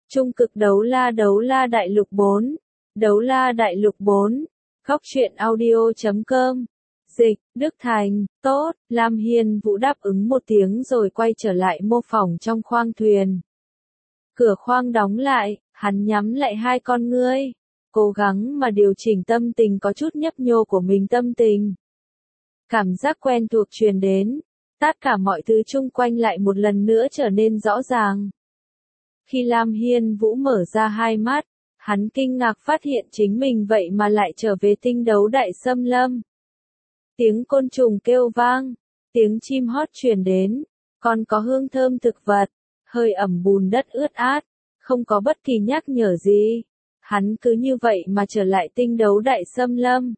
Trung cực đấu la đại lục 4. Đấu la đại lục 4. Góc truyện audio.com. Dịch, Đức Thành, tốt, Lam Hiên Vũ đáp ứng một tiếng rồi quay trở lại mô phỏng trong khoang thuyền. Cửa khoang đóng lại, hắn nhắm lại hai con ngươi, cố gắng mà điều chỉnh tâm tình có chút nhấp nhô của mình tâm tình. Cảm giác quen thuộc truyền đến, tất cả mọi thứ chung quanh lại một lần nữa trở nên rõ ràng. Khi Lam Hiên Vũ mở ra hai mắt, hắn kinh ngạc phát hiện chính mình vậy mà lại trở về tinh đấu đại xâm lâm. Tiếng côn trùng kêu vang, tiếng chim hót truyền đến, còn có hương thơm thực vật, hơi ẩm bùn đất ướt át, không có bất kỳ nhắc nhở gì. Hắn cứ như vậy mà trở lại tinh đấu đại xâm lâm.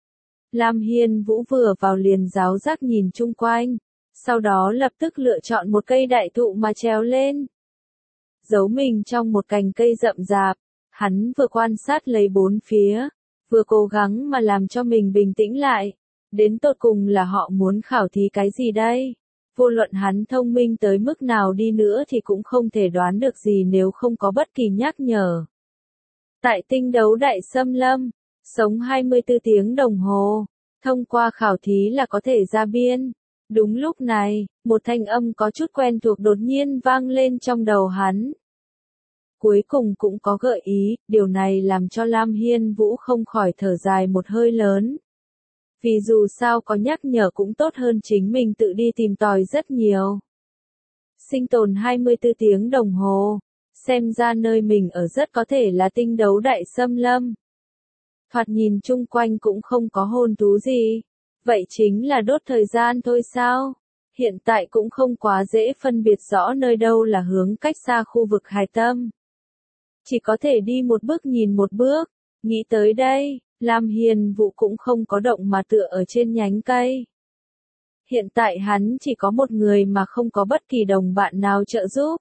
Lam Hiên Vũ vừa vào liền giáo giác nhìn chung quanh, sau đó lập tức lựa chọn một cây đại thụ mà trèo lên. Giấu mình trong một cành cây rậm rạp, hắn vừa quan sát lấy bốn phía, vừa cố gắng mà làm cho mình bình tĩnh lại. Đến tột cùng là họ muốn khảo thí cái gì đây? Vô luận hắn thông minh tới mức nào đi nữa thì cũng không thể đoán được gì nếu không có bất kỳ nhắc nhở. Tại tinh đấu đại xâm lâm, sống 24 tiếng đồng hồ, thông qua khảo thí là có thể ra biên. Đúng lúc này, một thanh âm có chút quen thuộc đột nhiên vang lên trong đầu hắn. Cuối cùng cũng có gợi ý, điều này làm cho Lam Hiên Vũ không khỏi thở dài một hơi lớn. Vì dù sao có nhắc nhở cũng tốt hơn chính mình tự đi tìm tòi rất nhiều. Sinh tồn 24 tiếng đồng hồ, xem ra nơi mình ở rất có thể là tinh đấu đại xâm lâm. Thoạt nhìn chung quanh cũng không có hồn thú gì, vậy chính là đốt thời gian thôi sao? Hiện tại cũng không quá dễ phân biệt rõ nơi đâu là hướng cách xa khu vực hài tâm. Chỉ có thể đi một bước nhìn một bước, nghĩ tới đây. Lam Hiên Vũ cũng không có động mà tựa ở trên nhánh cây. Hiện tại hắn chỉ có một người mà không có bất kỳ đồng bạn nào trợ giúp.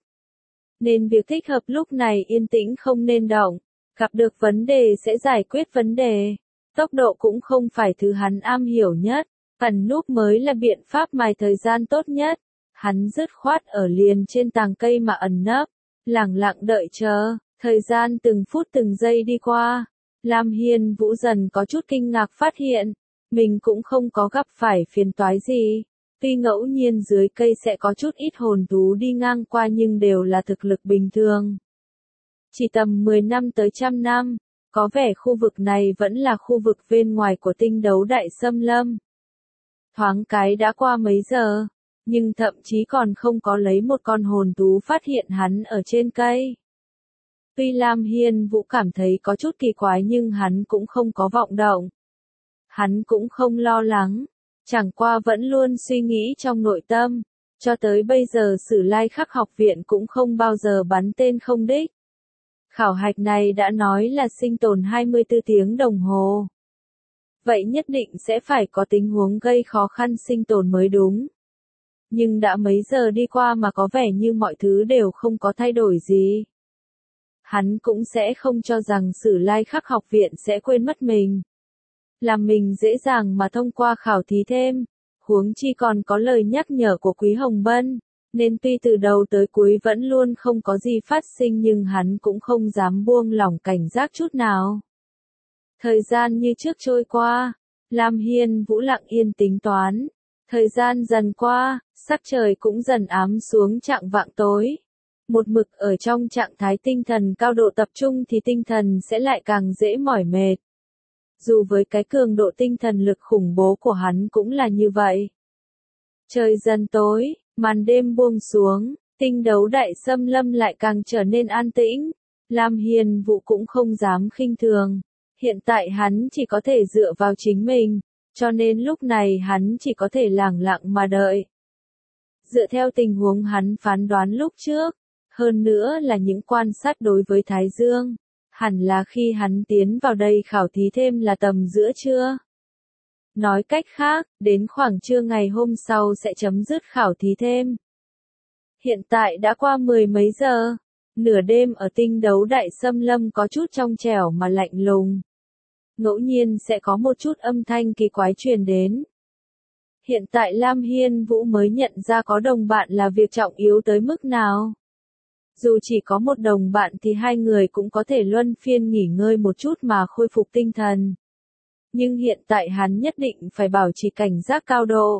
Nên việc thích hợp lúc này yên tĩnh không nên động, gặp được vấn đề sẽ giải quyết vấn đề. Tốc độ cũng không phải thứ hắn am hiểu nhất, ẩn núp mới là biện pháp mài thời gian tốt nhất. Hắn dứt khoát ở liền trên tàng cây mà ẩn nấp, lẳng lặng đợi chờ, thời gian từng phút từng giây đi qua. Lam Hiên Vũ dần có chút kinh ngạc phát hiện, mình cũng không có gặp phải phiền toái gì. Tuy ngẫu nhiên dưới cây sẽ có chút ít hồn thú đi ngang qua nhưng đều là thực lực bình thường. Chỉ tầm 10 năm tới 100 năm, có vẻ khu vực này vẫn là khu vực bên ngoài của tinh đấu đại xâm lâm. Thoáng cái đã qua mấy giờ, nhưng thậm chí còn không có lấy một con hồn thú phát hiện hắn ở trên cây. Tuy Lam Hiên Vũ cảm thấy có chút kỳ quái nhưng hắn cũng không có vọng động. Hắn cũng không lo lắng, chẳng qua vẫn luôn suy nghĩ trong nội tâm, cho tới bây giờ Sử Lai Khắc học viện cũng không bao giờ bắn tên không đích. Khảo hạch này đã nói là sinh tồn 24 tiếng đồng hồ. Vậy nhất định sẽ phải có tình huống gây khó khăn sinh tồn mới đúng. Nhưng đã mấy giờ đi qua mà có vẻ như mọi thứ đều không có thay đổi gì. Hắn cũng sẽ không cho rằng Sử Lai Khắc học viện sẽ quên mất mình. Làm mình dễ dàng mà thông qua khảo thí thêm, huống chi còn có lời nhắc nhở của Quý Hồng Bân, nên tuy từ đầu tới cuối vẫn luôn không có gì phát sinh nhưng hắn cũng không dám buông lỏng cảnh giác chút nào. Thời gian như trước trôi qua, Lam Hiên Vũ lặng yên tính toán. Thời gian dần qua, sắc trời cũng dần ám xuống chạng vạng tối. Một mực ở trong trạng thái tinh thần cao độ tập trung thì tinh thần sẽ lại càng dễ mỏi mệt. Dù với cái cường độ tinh thần lực khủng bố của hắn cũng là như vậy. Trời dần tối, màn đêm buông xuống, tinh đấu đại xâm lâm lại càng trở nên an tĩnh. Lam Hiên Vũ cũng không dám khinh thường. Hiện tại hắn chỉ có thể dựa vào chính mình, cho nên lúc này hắn chỉ có thể lẳng lặng mà đợi. Dựa theo tình huống hắn phán đoán lúc trước, hơn nữa là những quan sát đối với Thái Dương, hẳn là khi hắn tiến vào đây khảo thí thêm là tầm giữa trưa. Nói cách khác, đến khoảng trưa ngày hôm sau sẽ chấm dứt khảo thí thêm. Hiện tại đã qua 10 mấy giờ, nửa đêm ở tinh đấu đại xâm lâm có chút trong trẻo mà lạnh lùng. Ngẫu nhiên sẽ có một chút âm thanh kỳ quái truyền đến. Hiện tại Lam Hiên Vũ mới nhận ra có đồng bạn là việc trọng yếu tới mức nào. Dù chỉ có một đồng bạn thì hai người cũng có thể luân phiên nghỉ ngơi một chút mà khôi phục tinh thần. Nhưng hiện tại hắn nhất định phải bảo trì cảnh giác cao độ.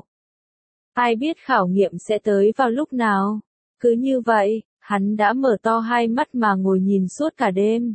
Ai biết khảo nghiệm sẽ tới vào lúc nào. Cứ như vậy, hắn đã mở to hai mắt mà ngồi nhìn suốt cả đêm.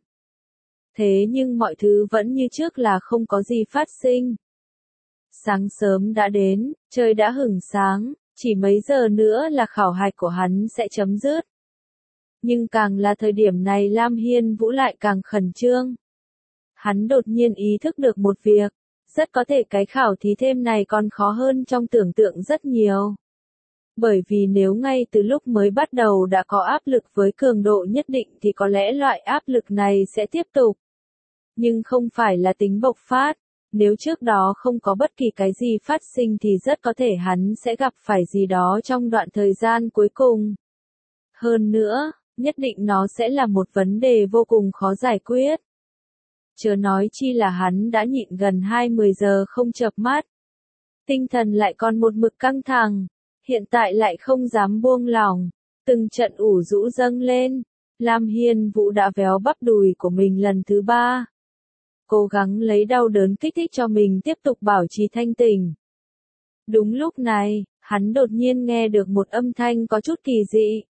Thế nhưng mọi thứ vẫn như trước là không có gì phát sinh. Sáng sớm đã đến, trời đã hửng sáng, chỉ mấy giờ nữa là khảo hạch của hắn sẽ chấm dứt. Nhưng càng là thời điểm này Lam Hiên Vũ lại càng khẩn trương. Hắn đột nhiên ý thức được một việc, rất có thể cái khảo thí thêm này còn khó hơn trong tưởng tượng rất nhiều. Bởi vì nếu ngay từ lúc mới bắt đầu đã có áp lực với cường độ nhất định thì có lẽ loại áp lực này sẽ tiếp tục. Nhưng không phải là tính bộc phát, nếu trước đó không có bất kỳ cái gì phát sinh thì rất có thể hắn sẽ gặp phải gì đó trong đoạn thời gian cuối cùng. Hơn nữa, nhất định nó sẽ là một vấn đề vô cùng khó giải quyết. Chớ nói chi là hắn đã nhịn gần 20 giờ không chợp mắt. Tinh thần lại còn một mực căng thẳng, hiện tại lại không dám buông lỏng, từng trận ủ rũ dâng lên. Lam Hiên Vũ đã véo bắp đùi của mình lần thứ 3. Cố gắng lấy đau đớn kích thích cho mình tiếp tục bảo trì thanh tỉnh. Đúng lúc này, hắn đột nhiên nghe được một âm thanh có chút kỳ dị.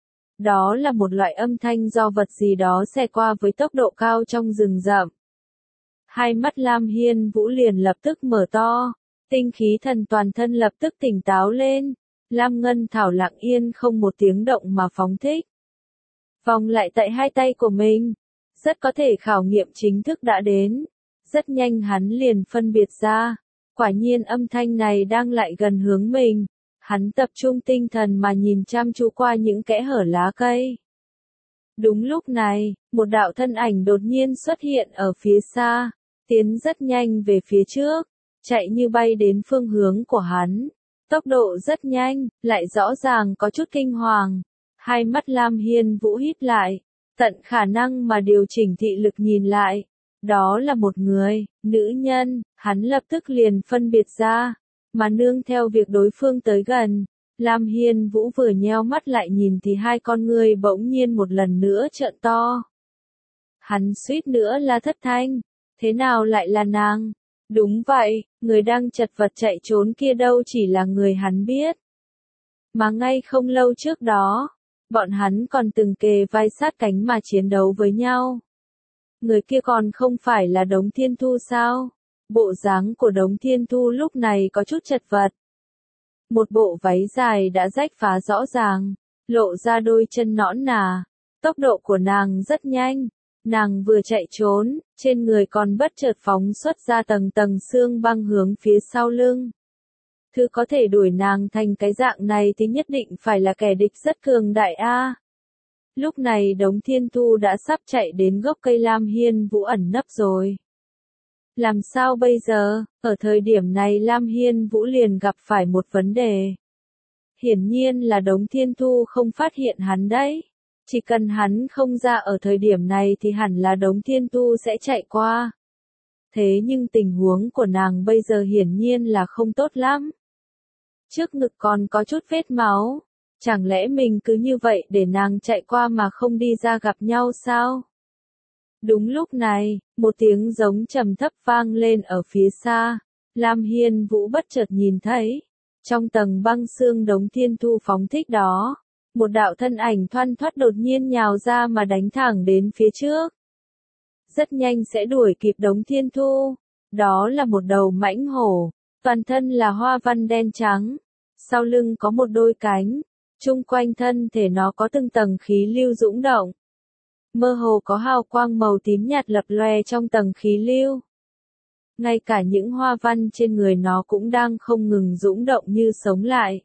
Đó là một loại âm thanh do vật gì đó xẹt qua với tốc độ cao trong rừng rậm. Hai mắt Lam Hiên Vũ liền lập tức mở to, tinh khí thần toàn thân lập tức tỉnh táo lên. Lam Ngân Thảo lặng yên không một tiếng động mà phóng thích. Vòng lại tại hai tay của mình. Rất có thể khảo nghiệm chính thức đã đến. Rất nhanh hắn liền phân biệt ra. Quả nhiên âm thanh này đang lại gần hướng mình. Hắn tập trung tinh thần mà nhìn chăm chú qua những kẽ hở lá cây. Đúng lúc này, một đạo thân ảnh đột nhiên xuất hiện ở phía xa, tiến rất nhanh về phía trước, chạy như bay đến phương hướng của hắn. Tốc độ rất nhanh, lại rõ ràng có chút kinh hoàng. Hai mắt Lam Hiên Vũ híp lại, tận khả năng mà điều chỉnh thị lực nhìn lại. Đó là một người, nữ nhân, hắn lập tức liền phân biệt ra. Mà nương theo việc đối phương tới gần, Lam Hiên Vũ vừa nheo mắt lại nhìn thì hai con người bỗng nhiên một lần nữa trợn to. Hắn suýt nữa là thất thanh, thế nào lại là nàng? Đúng vậy, người đang chật vật chạy trốn kia đâu chỉ là người hắn biết. Mà ngay không lâu trước đó, bọn hắn còn từng kề vai sát cánh mà chiến đấu với nhau. Người kia còn không phải là Đống Thiên Thu sao? Bộ dáng của Đống Thiên Thu lúc này có chút chật vật. Một bộ váy dài đã rách phá rõ ràng, lộ ra đôi chân nõn nà. Tốc độ của nàng rất nhanh. Nàng vừa chạy trốn, trên người còn bất chợt phóng xuất ra tầng tầng xương băng hướng phía sau lưng. Thứ có thể đuổi nàng thành cái dạng này thì nhất định phải là kẻ địch rất cường đại a. Lúc này Đống Thiên Thu đã sắp chạy đến gốc cây Lam Hiên Vũ ẩn nấp rồi. Làm sao bây giờ? Ở thời điểm này Lam Hiên Vũ liền gặp phải một vấn đề. Hiển nhiên là Đống Thiên Thu không phát hiện hắn đấy. Chỉ cần hắn không ra ở thời điểm này thì hẳn là Đống Thiên Thu sẽ chạy qua. Thế nhưng tình huống của nàng bây giờ hiển nhiên là không tốt lắm. Trước ngực còn có chút vết máu. Chẳng lẽ mình cứ như vậy để nàng chạy qua mà không đi ra gặp nhau sao? Đúng lúc này, một tiếng giống trầm thấp vang lên ở phía xa. Lam Hiên Vũ bất chợt nhìn thấy. Trong tầng băng xương Đống Thiên Thu phóng thích đó. Một đạo thân ảnh thoăn thoắt đột nhiên nhào ra mà đánh thẳng đến phía trước. Rất nhanh sẽ đuổi kịp Đống Thiên Thu. Đó là một đầu mãnh hổ, toàn thân là hoa văn đen trắng. Sau lưng có một đôi cánh, chung quanh thân thể nó có từng tầng khí lưu dũng động. Mơ hồ có hào quang màu tím nhạt lập lòe trong tầng khí lưu. Ngay cả những hoa văn trên người nó cũng đang không ngừng dũng động như sống lại.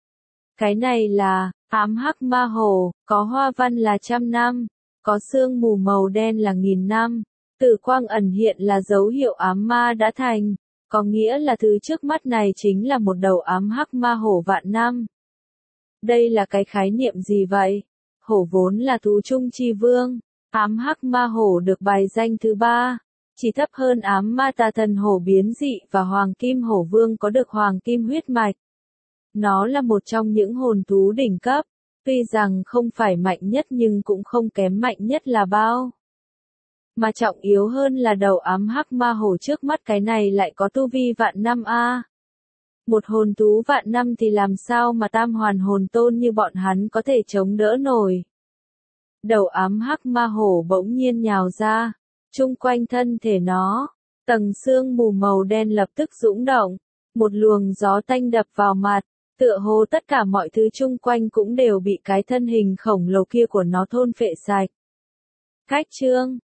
Cái này là ám hắc ma hổ, có hoa văn là 100 năm, có sương mù màu đen là 1000 năm, tử quang ẩn hiện là dấu hiệu ám ma đã thành, có nghĩa là thứ trước mắt này chính là một đầu ám hắc ma hổ vạn năm. Đây là cái khái niệm gì vậy? Hổ vốn là thú trung chi vương, ám hắc ma hổ được bài danh thứ 3, chỉ thấp hơn ám ma tà thần hổ biến dị và hoàng kim hổ vương có được hoàng kim huyết mạch. Nó là một trong những hồn thú đỉnh cấp, Tuy rằng không phải mạnh nhất nhưng cũng không kém mạnh nhất là bao. Mà trọng yếu hơn là đầu ám hắc ma hổ trước mắt cái này lại có tu vi vạn năm a. Một hồn thú vạn năm thì làm sao mà tam hoàn hồn tôn như bọn hắn có thể chống đỡ nổi. Đầu ám hắc ma hổ bỗng nhiên nhào ra, chung quanh thân thể nó, tầng sương mù màu đen lập tức dũng động, một luồng gió tanh đập vào mặt, tựa hồ tất cả mọi thứ chung quanh cũng đều bị cái thân hình khổng lồ kia của nó thôn phệ sạch. Khách chương